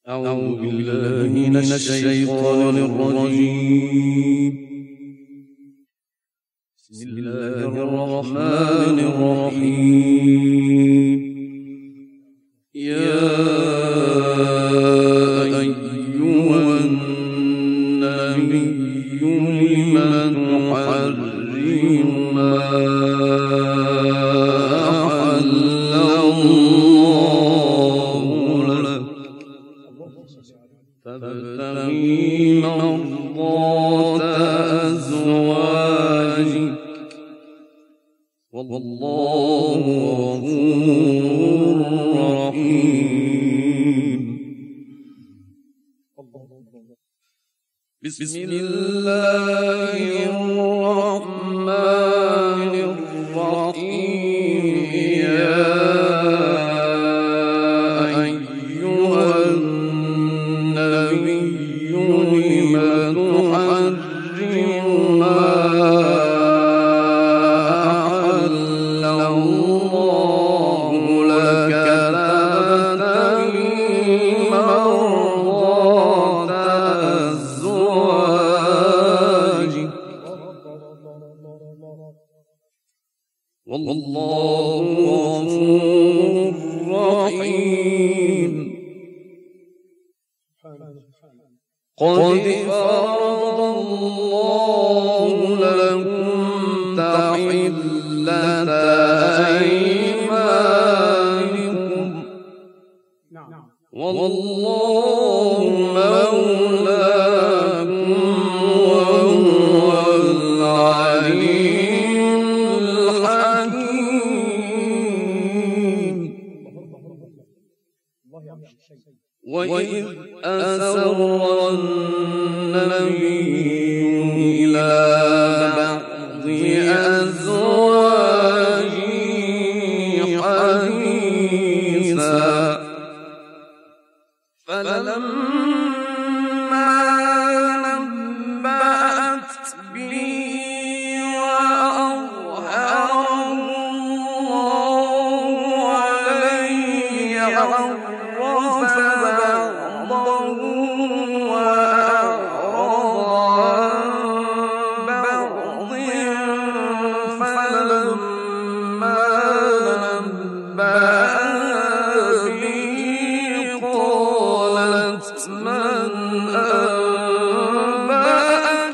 أعوذ بالله من الشيطان الرجيم. بسم الله الرحمن الرحيم. يا أيها النبي لم تحرم ما أحل الله لك تبتغي مرضات أزواجك والله غفور رحيم. بسم الله الرحمن الرحيم. يا أيها النبي لم تحرم ما أحل الله لك تبتغي مرضات أزواجك والله غفور رحيم. قد فرض الله لكم تحلة أيمانكم والله مولاكم وهو العليم الحكيم. وإذ أسر النبي إلى بعض أزواجه حديثا فلما نبأت به وأظهره الله عليه عرف بعضه وأعرض عن بعض فلما نبأت به قالت من أنبأك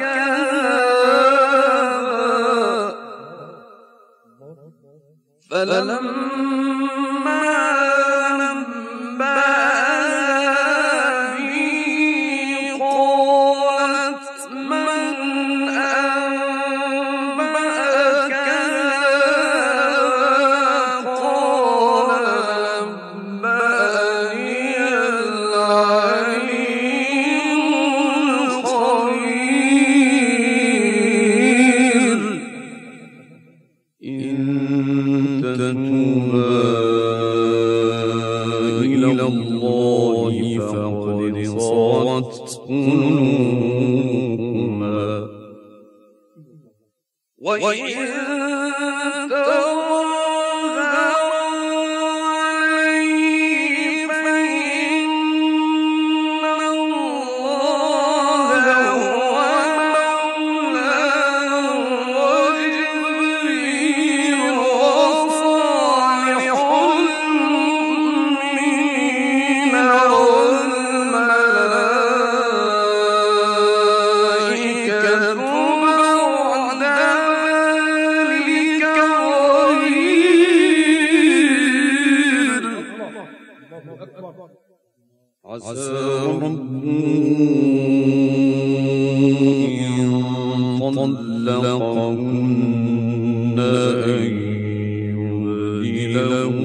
هذا فلما إلى الله فقد صارت قلوبكما وإن عسى ربه إن طلقهن أن يبدله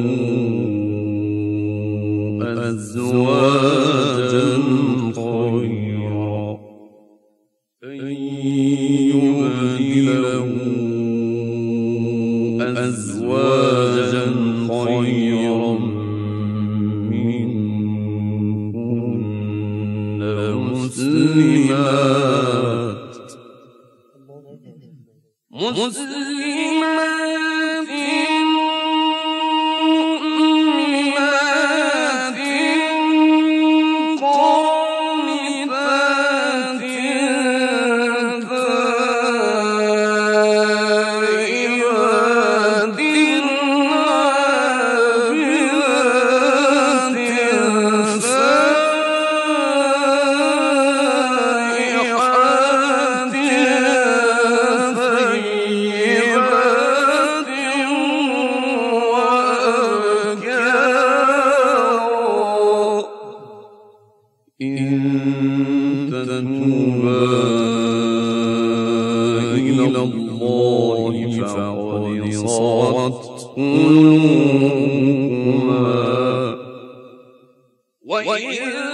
أزواجا خيرا مسلمات مؤمنات إن تتوبا إلى الله فقد صغت قلوبكما وإن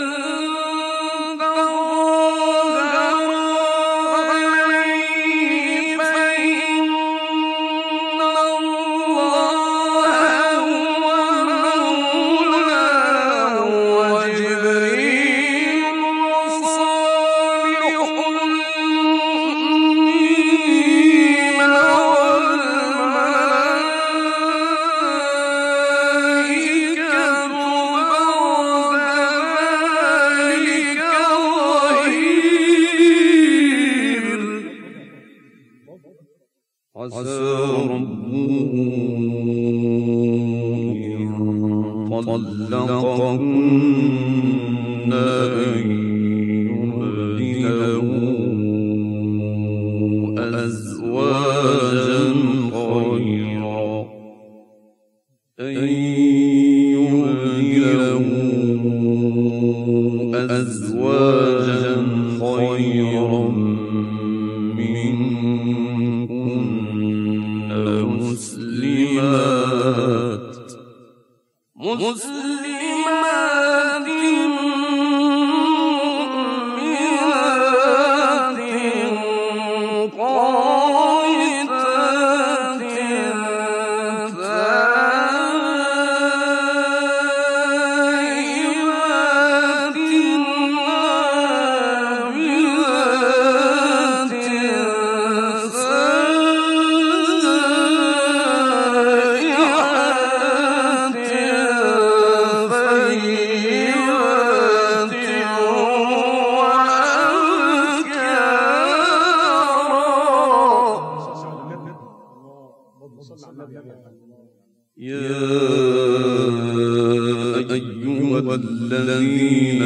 عسى ربه إن طلقكن أن يبدله أزواجا خيرا مسلمات مؤمنات قانتات تائبات يا أيها الذين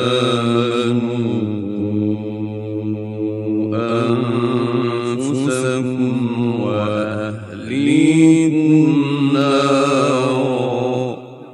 آمنوا أنفسكم وأهليكم نارا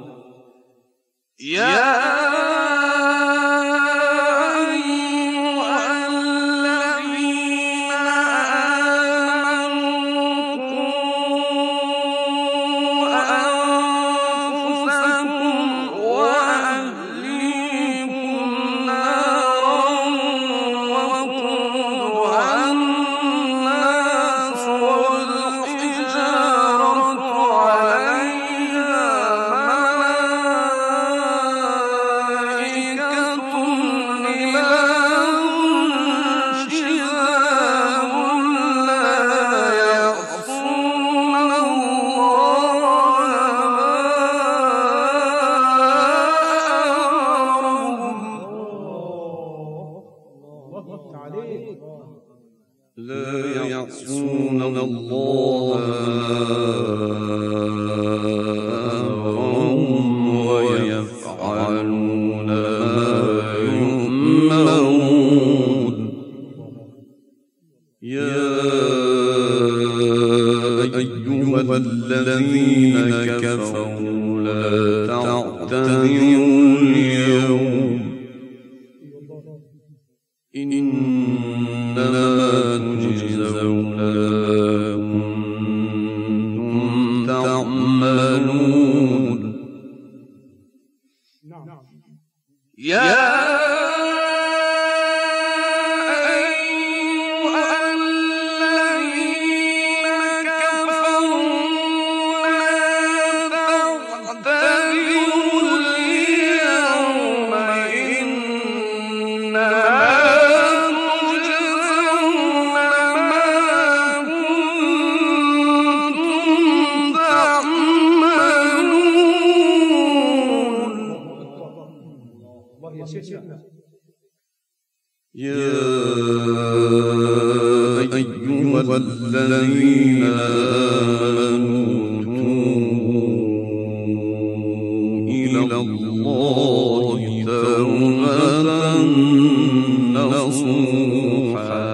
لا يعصون الله أمرهم ويفعلون ما يؤمرون يا أيها الذين كفروا لا تعتذروا اليوم إنما تجزون ما كنتم تعملون يا أيها الذين آمنوا توبوا إلى الله توبة نصوحا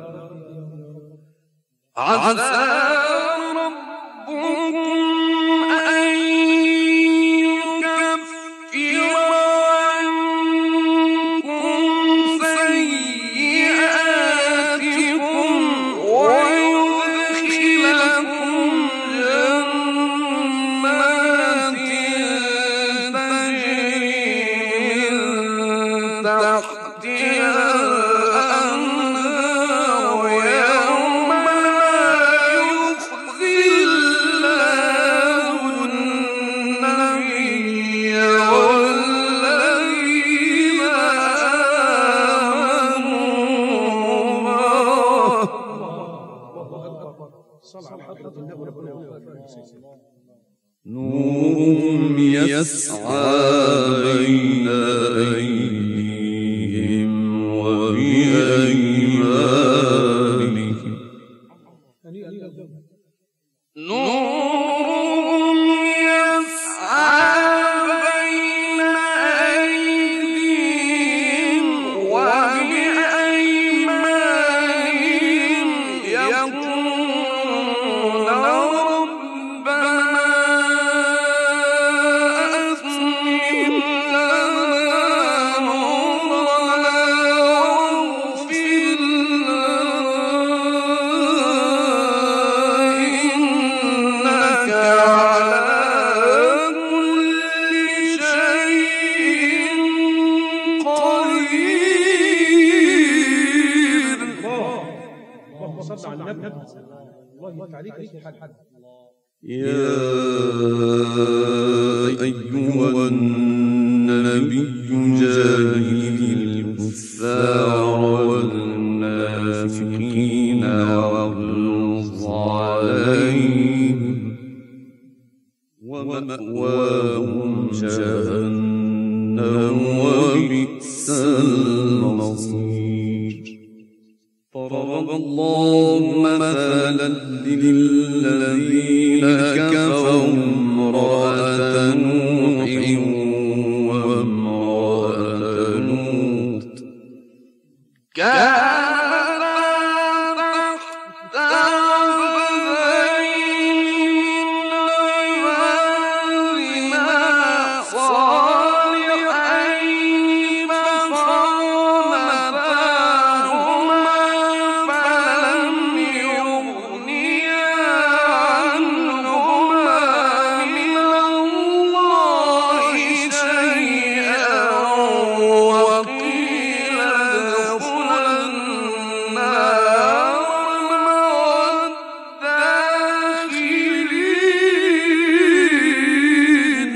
عسى ربكم تحتها الأنهار يوم لا يخزي الله النبي والذين آمنوا معه نورهم يسعى بين أيديهم وبأيمانهم نورهم يسعى بين أيديهم وبأيمانهم يقولون ربنا أتمم لنا نورنا واغفر لنا إنك على كل شيء قدير. اللهم صل على النبي. الله يفتح عليك يا شيخ الحاج. يا أيها النبي جاهد الكفار والمنافقين واغلظ عليهم ومأواهم جهنم وبئس المصير. ضرب الله مثلا للذين كفروا امرأة نوح وامرأة لوط كانتا تحت عبدين من عبادنا صالحين فخانتاهما فلم يغنيا عنهما من الله شيئا وقيل ادخلا النار مع الداخلين.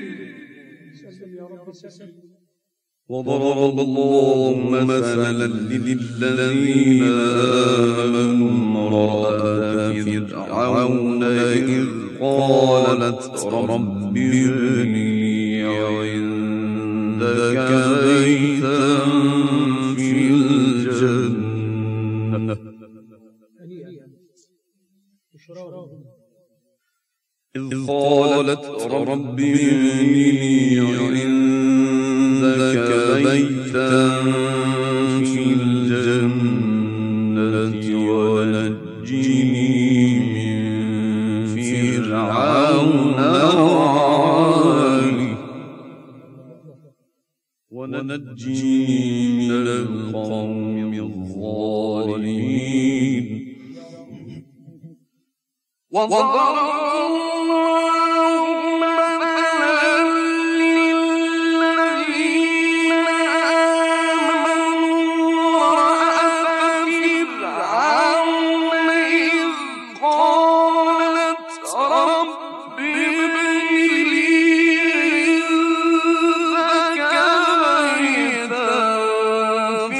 وضرب الله مثلا للذين آمنوا امرأة فرعون إذ قالت رب ابن لي عندك بيتا في الجنة إذ قالت رب ابن لي عندك بيتا في الجنة ونجني من فرعون وعمله ونجني من القوم الظالمين. وضرب الله مثلا للذين آمنوا امرأة فرعون إذ قالت رب ابن لي عندك بيتا في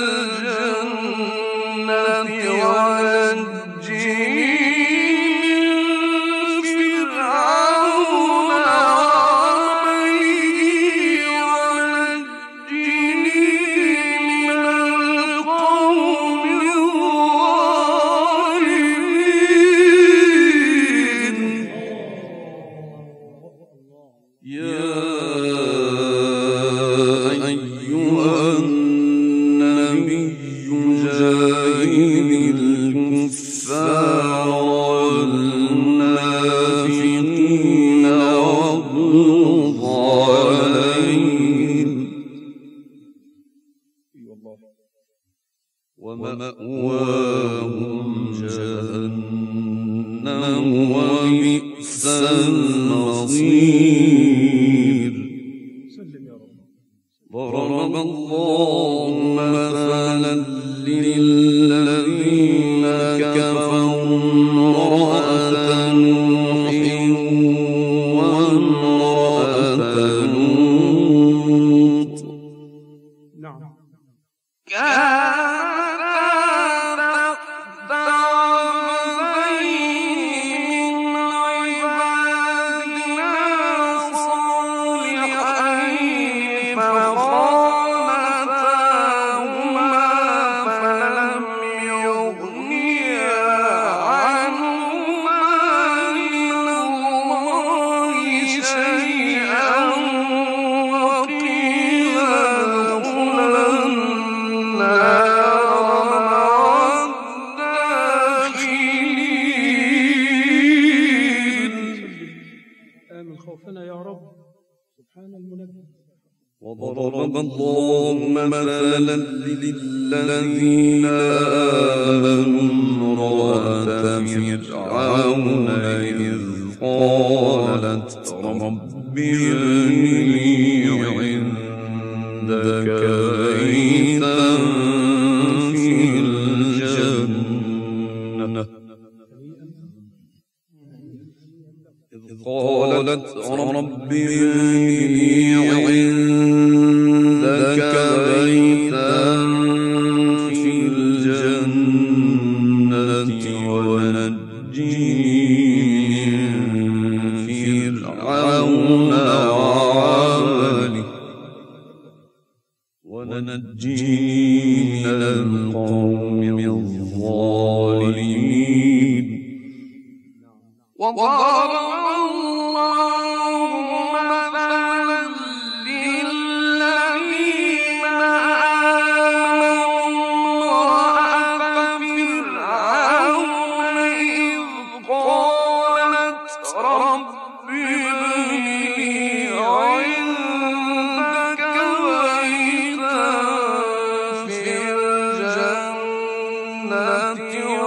الجنة ونجني ومأواهم جهنم وبئس المصير. ضرب الله مثلا للذين كفروا امرأة نوح وامرأة لوط نعم. آمن خوفنا يا رب. سبحان المنبه. وضرب الله مثلا للذين آمنوا امرأة فرعون إذ قالت رب ابن لي عندك بيتا في الجنة قالت رب ابن لي عندك بيتا في الجنة ونجني من فرعون وعمله ونجني من القوم الظالمين. وضرب الله مثلا للذين آمنوا امرأة فرعون إذ قالت رب ابن لي عندك بيتا في الجنة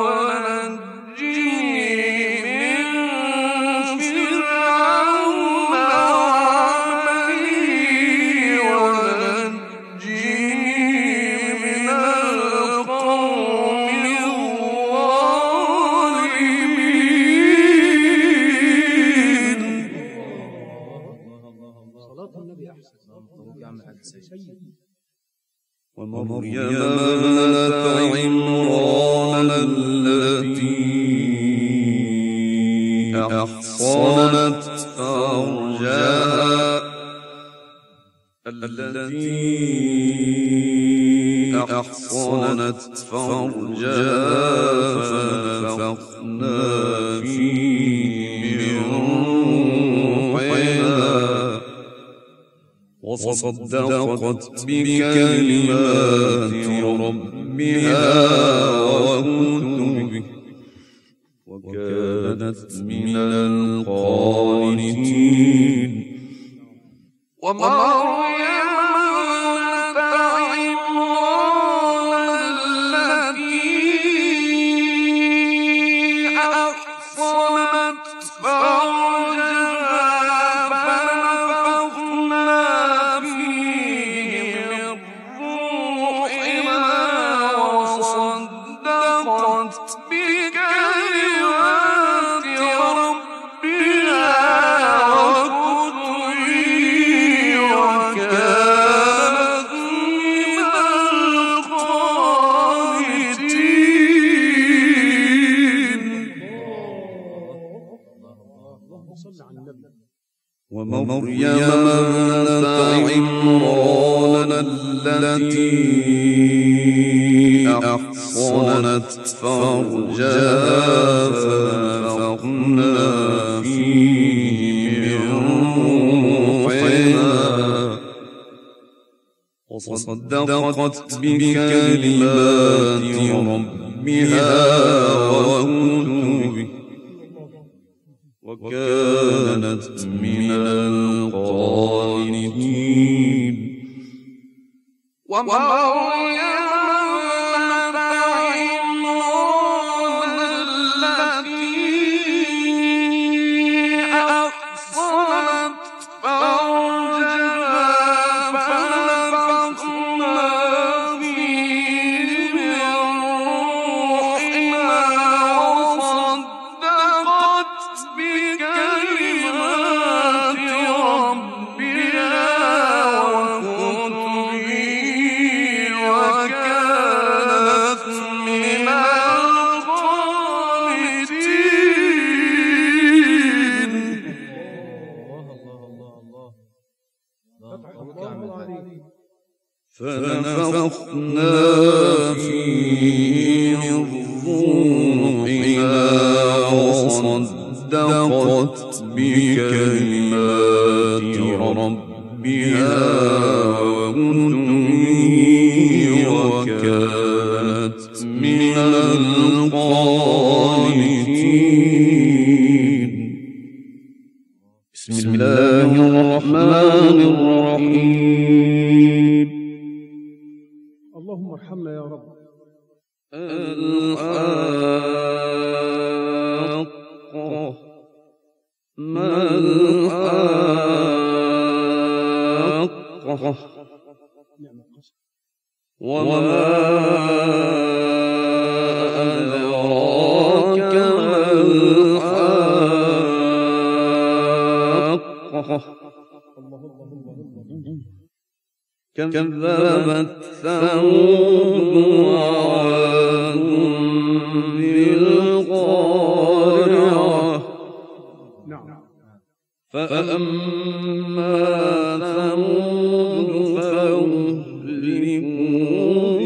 ومريم ابنة عمران التي أحصنت فرجها فنفخنا فيه من روحنا وصدقت بكلمات ربها وكتبه وكانت من القانتين. ومريم ابنة عمران التي أحصنت فرجها فنفخنا فيه من روحنا وصدقت بكلمات ربها وكتبه وكانت من القانتين. اللهم صل على النبي. ومريم ابنة عمران التي أحصنت فرجها فنفخنا فيه من روحنا وصدقت بكلمات ربها وكتبه وكانت من القانتين. ومريم ابنة عمران التي أحصنت فرجها فنفخنا فنفخنا فيه من روحنا وصدقت بكلمات ربها وكتبه وكانت من القانتين. بسم الله الرحمن الرحيم. اللهم ارحمنا يا رب. الحاقة ما الحاقة وما أدراك ما الحاقة كذبت ثمود وعاد بالقارعة فأما ثمود فأهلكوا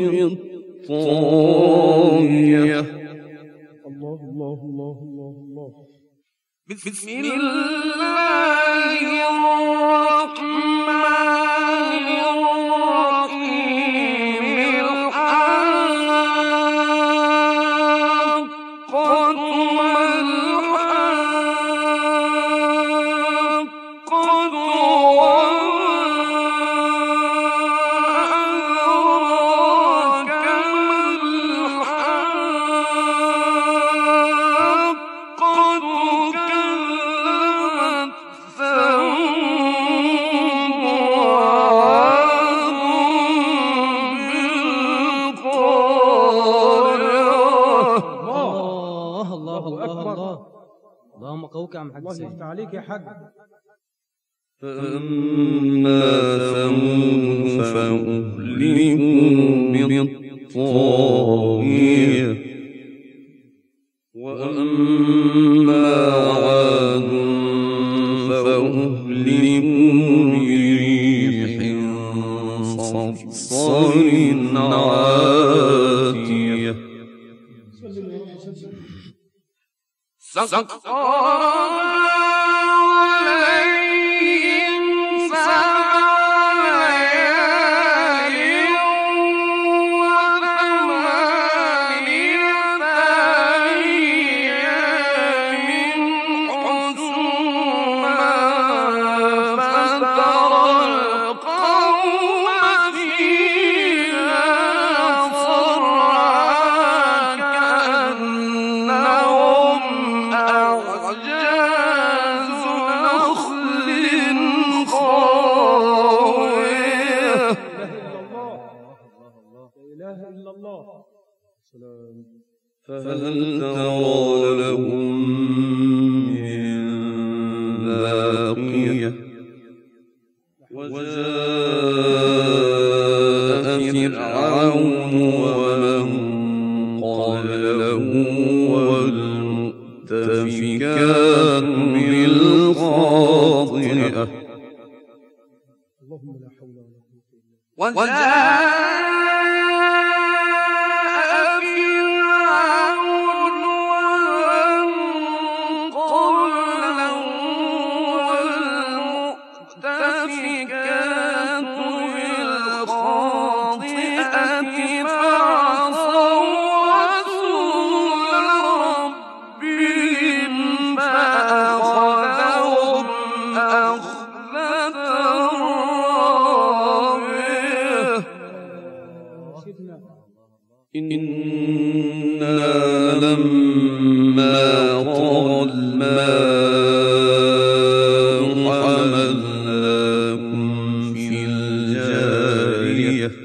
بالطاغية. الله الله الله الله الله. بسم الله الرحمن الرحيم. الحاقة ما الحاقة وأدراك ما الحاقة كذبت ثمود وعاد بالقارعة. الله أكبر. اللهم قوك يا عم حاج الله سيد. يفتح عليك يا حاج. فأما ثمود فأهلكوا بالطاغية وأما عاد فأهلكوا بريح صرصر عاتية سخر عليهم سبع ليال وثمانية أيام حسوما فترى القوم فيها صرعى كأنهم أعجاز نخل خاوية. لا إله إلا الله. سلام. فهل ترى لهم من باقية. وجاء فرعون ومن قبله والمؤتفكات بالخاطئة اللهم لا حول ولا قوة إلا بالله. وجاء فرعون ومن قبله والمؤتفكات بالخاطئة فعصوا رسول ربهم فأخذهم أخذة رابية. سيدنا إنا لما طغى الماء حملناكم في الجارية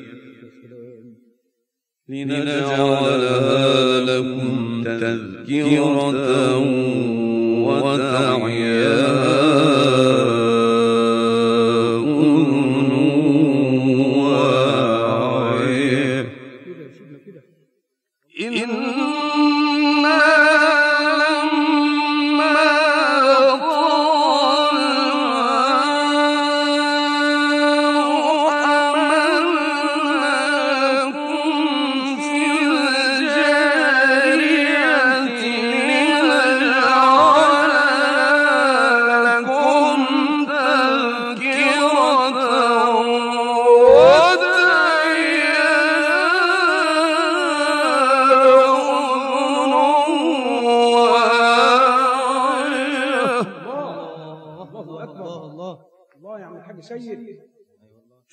لنجعلها لكم تذكرة وتعيها أذن واعية. كده سيدنا كده. إنا لما طغى الماء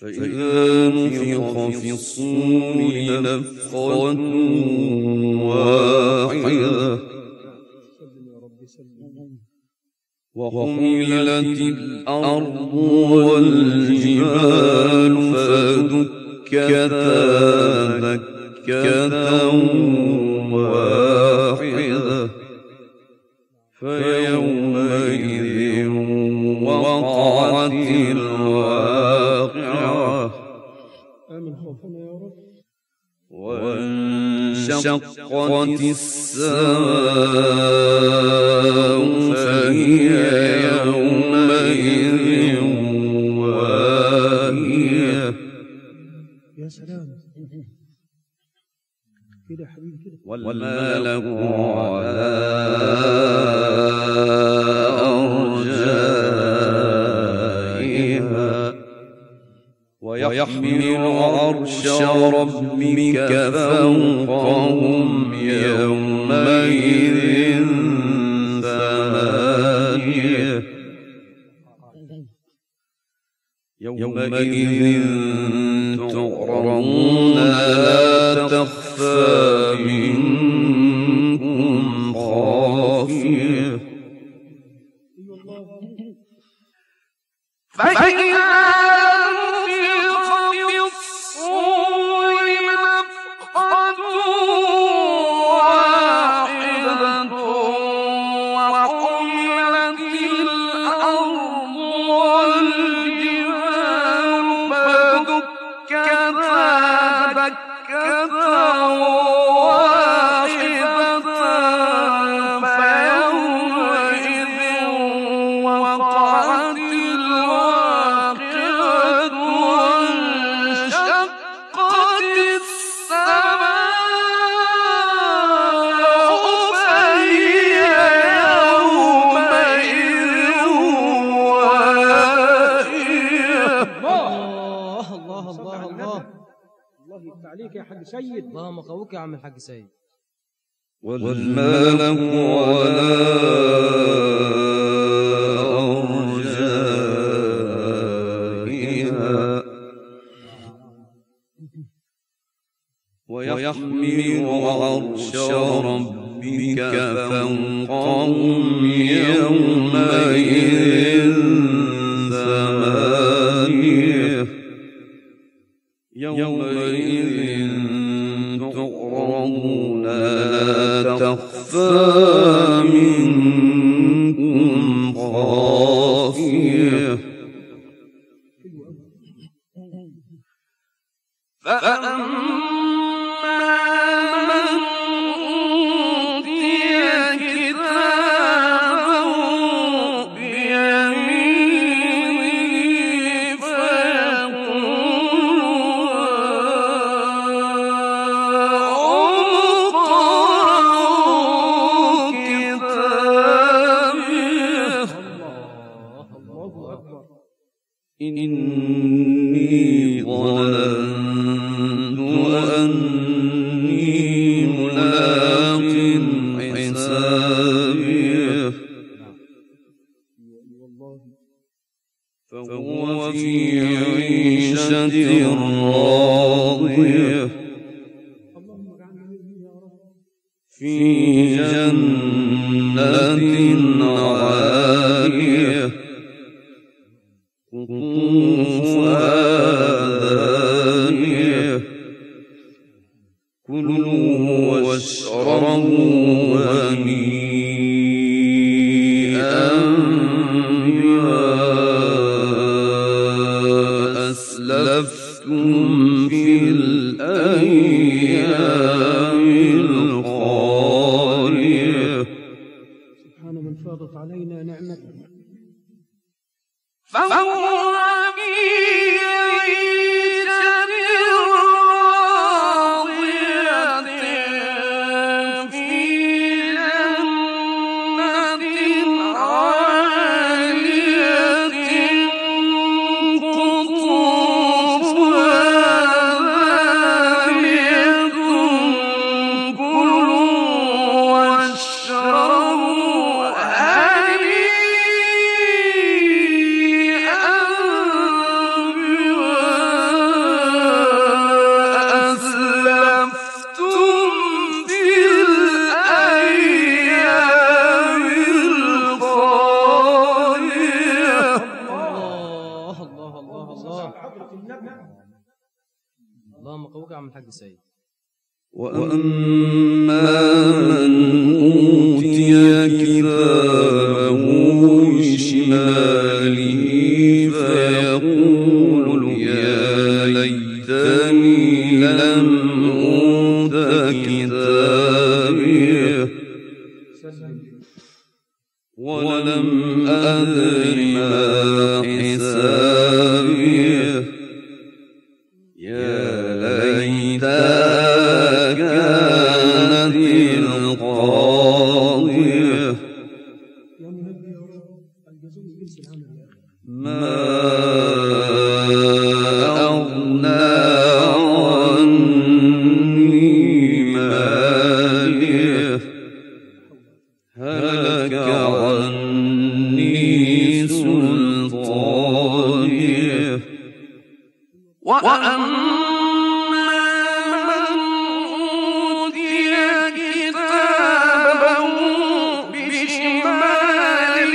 فإذا نفخ في الصور نفخة واحدة وحملت الأرض والجبال فدكتا دكة واحدة فيومئذ وقعت الواقعة آمن خوفنا يا رب. وانشقت السماء فهي يومئذ واهية. يا سلام كده حبيبي كده. والملك على أرجائها ويحمل عرش ربك فوقهم يومئذ ثمانية. يومئذ تعرضون لا تخفى منكم خافية. فإذا نفخ في الصور نفخة واحدة وحملت الأرض والجبال فدكتا دكة واحدة فيومئذ وقعت الواقعة وانشقت السماء فهي يومئذ واهية. الله الله الله الله. الله يفتح عليك يا حاج سيد. اللهم قوك يا عم الحاج سيد. والملك على أرجائها ويحمل عرش ربك فوقهم يومئذ ثمانية. يومئذ تعرضون لا تخفى منكم خافية. فأما من أوتي كتابه بيمينه فيقول اقرءوا كتابيه الله أكبر. إني ظننت أني ملاق حسابيه فهو في عيشة راضية اللهم اجعلنا منهم يا رب. في جنة عالية قطوفها دانية كلوا واشربوا هنيئا بما أسلفتم في الأيام الخالية. سبحان من فاضت علينا نعمته. فهو في عيشة راضية في جنة عالية قطوفها دانية قوك يا عم الحاج سيد. وأما من أوتي كتابه بشماله فيقول يا ليتني لم أوت كتابيه ولم أدر ما حسابيه يا ليتها كانت القاضية ما أغنى عني ماليه هلك عني سلطانيه وأما من أوتي كتابه بشماله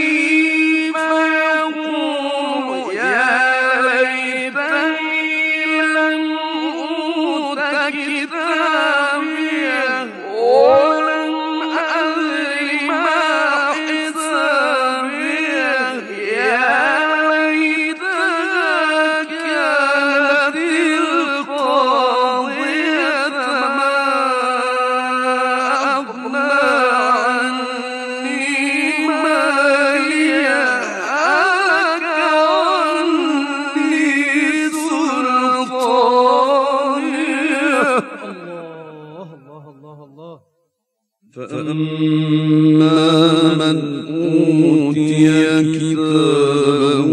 فيقول يا ليتني لم أوت كتابيه ولم أدر ما حسابيه يا ليتها كانت القاضية ما أغنى عني ماليه هلك عني سلطانيه. الله الله الله الله. فأما من أوتي كتابه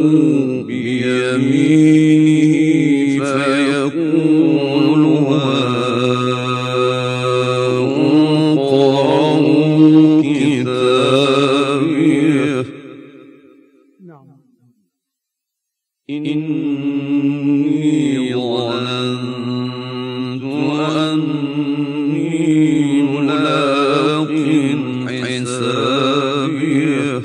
بيمينه فيقول هاؤم اقرءوا كتابيه نعم. إني ظننت أني ملاق حسابيه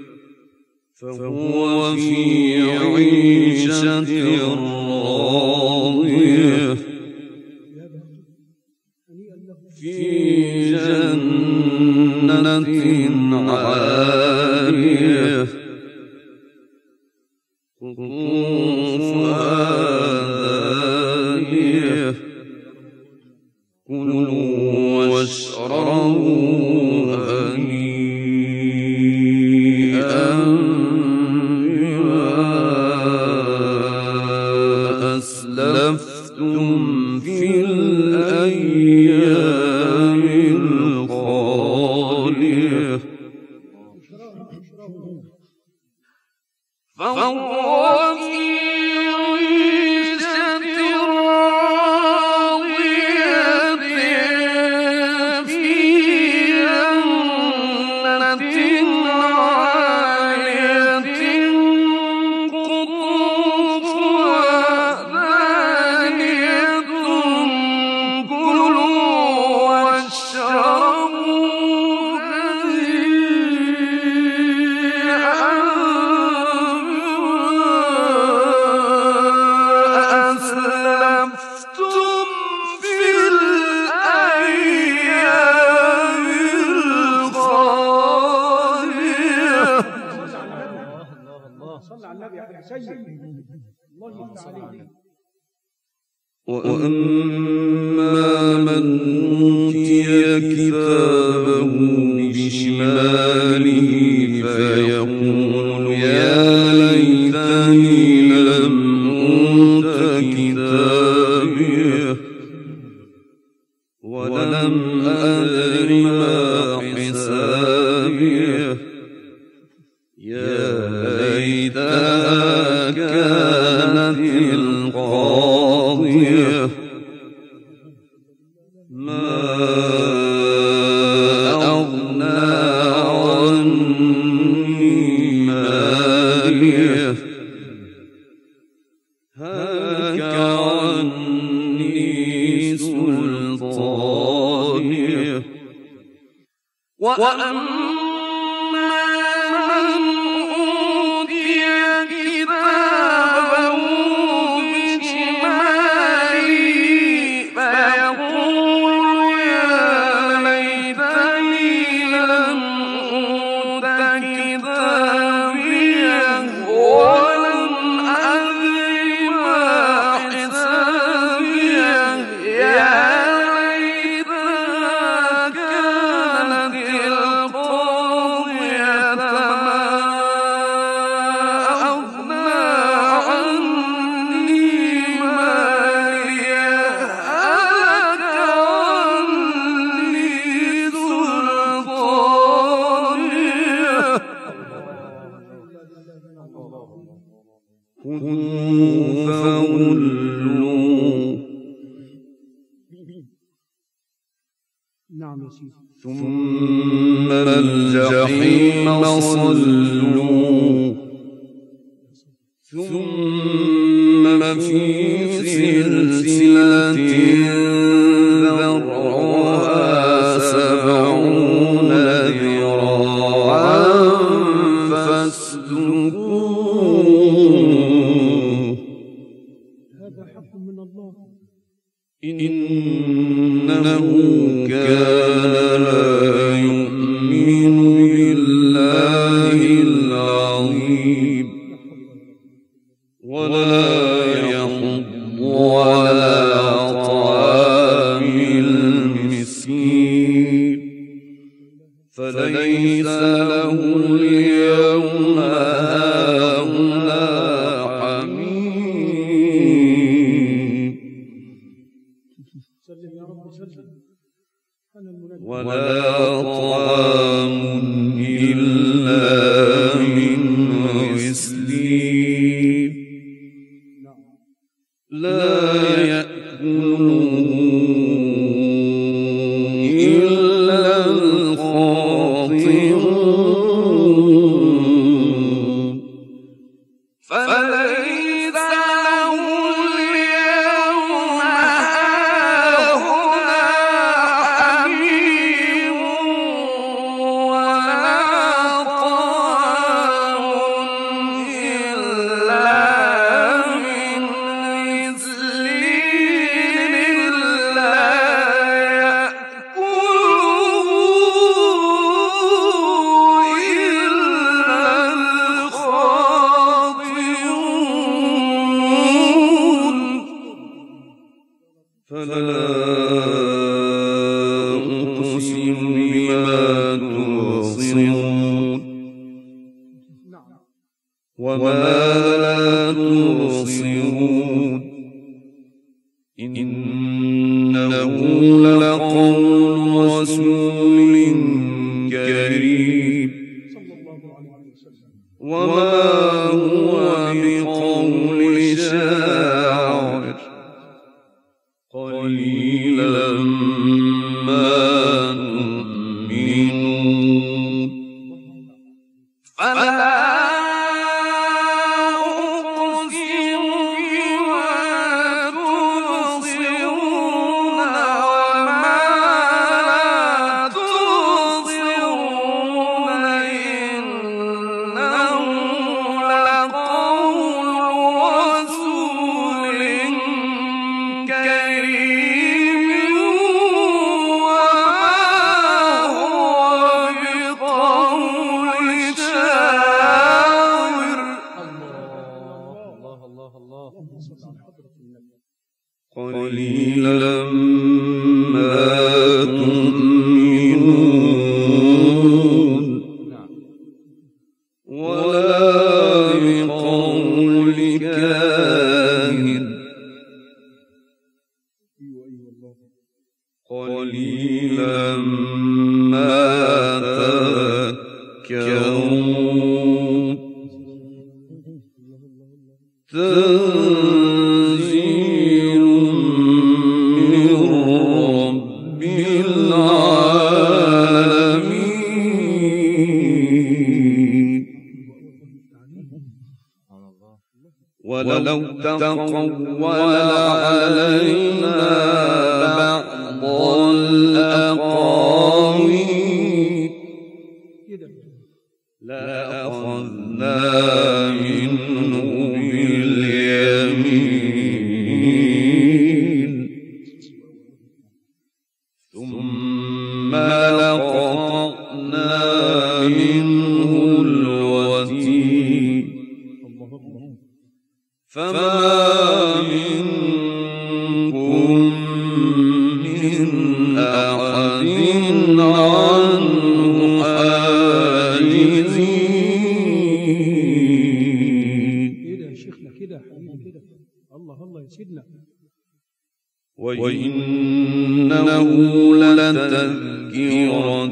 فهو في عيشة راضية في جنة عالية قطوفها دانية كلوا واشربوا هنيئا بما أسلفتم في الأيام الخالية فهو في عيشة راضية في جنة عالية قطوفها دانية كلوا واشربوا هنيئا أسلفتم في الأيام الخالية. صلى على النبي يا حاج سيد. الله يفتح عليك. وأما من أوتي كتابه بشماله فيقول يا ليتني لم أوت كتابيه ولم أدر ما حسابيه يا ليتها كانت القاضية ما أغنى عني ماليه هلك عني سلطانيه وأما من أوتي كتابه بشماله نعم يا سيدي. ثم الجحيم صلوه ثم في سلسلة ذرعها 70 ذراعا فاسلكوه هذا حق من الله. إنه كان لا يؤمن بالله العظيم ولا يحض على طعام المسكين فليس له اليوم هاهنا حميم سلم يا رب سلم. أنا المنجي. ولا طعام إلا من غسلين لا يأكله إلا الخاطئون فليس له اليوم هاهنا حميم ولا طعام إلا من غسلين لا يأكله إلا الخاطئون فلا أقسم بما تبصرون وما لا تبصرون إنه لقول رسول كريم صلى الله عليه وسلم. وما هو بقول شاعر قليلا ما تؤمنون فلا أقسم بما تبصرون وما لا تبصرون إنه لقول رسول كريم وما هو بقول شاعر الله الله الله. صل على حضرة النبي. قليلا ما تؤمنون نعم. ولا بقول كاهن أيوة أيوة الله. قليلا ما تذكرون تنزيل من رب العالمين سبحان الله. ولو تقول علينا بعض الأقاويل كده لأخذنا منه باليمين ثم لقطعنا منه الوتين الله الله. فما منكم من أحد عنه حاجزين كده يا شيخنا كده يا حبيبي كده. الله الله يا سيدنا. وإنه لتذكرة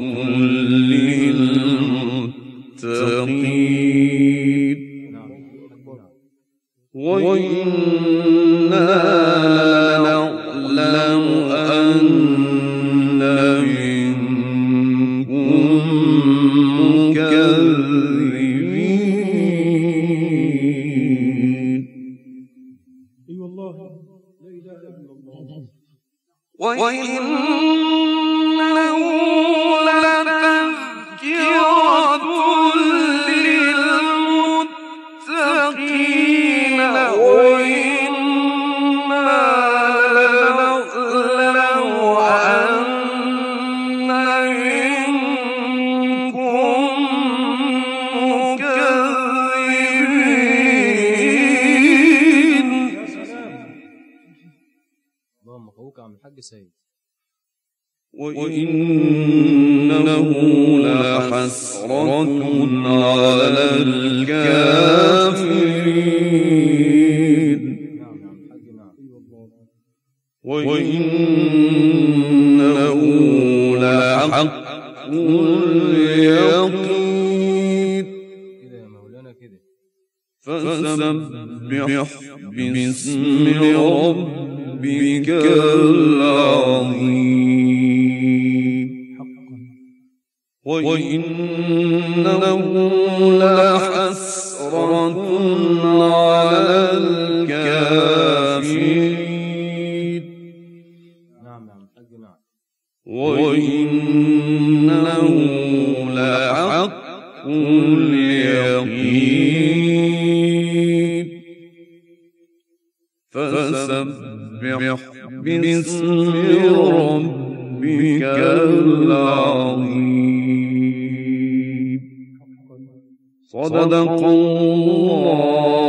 للمتقين وإنا لنعلم أن وإنه لتذكرة للمتقين وإنا لنعلم أن منكم مكذبين. اللهم قوك عم الحاج سيد. وإنه لحسرة على الكافرين وإنه لحق اليقين. كده يا مولانا كده. فسبح باسم ربك العظيم. وإنه لحسرة على الكافرين نعم يا عم الحاج نعم. وإنه لحق اليقين. فسبح باسم ربك العظيم. صدق الله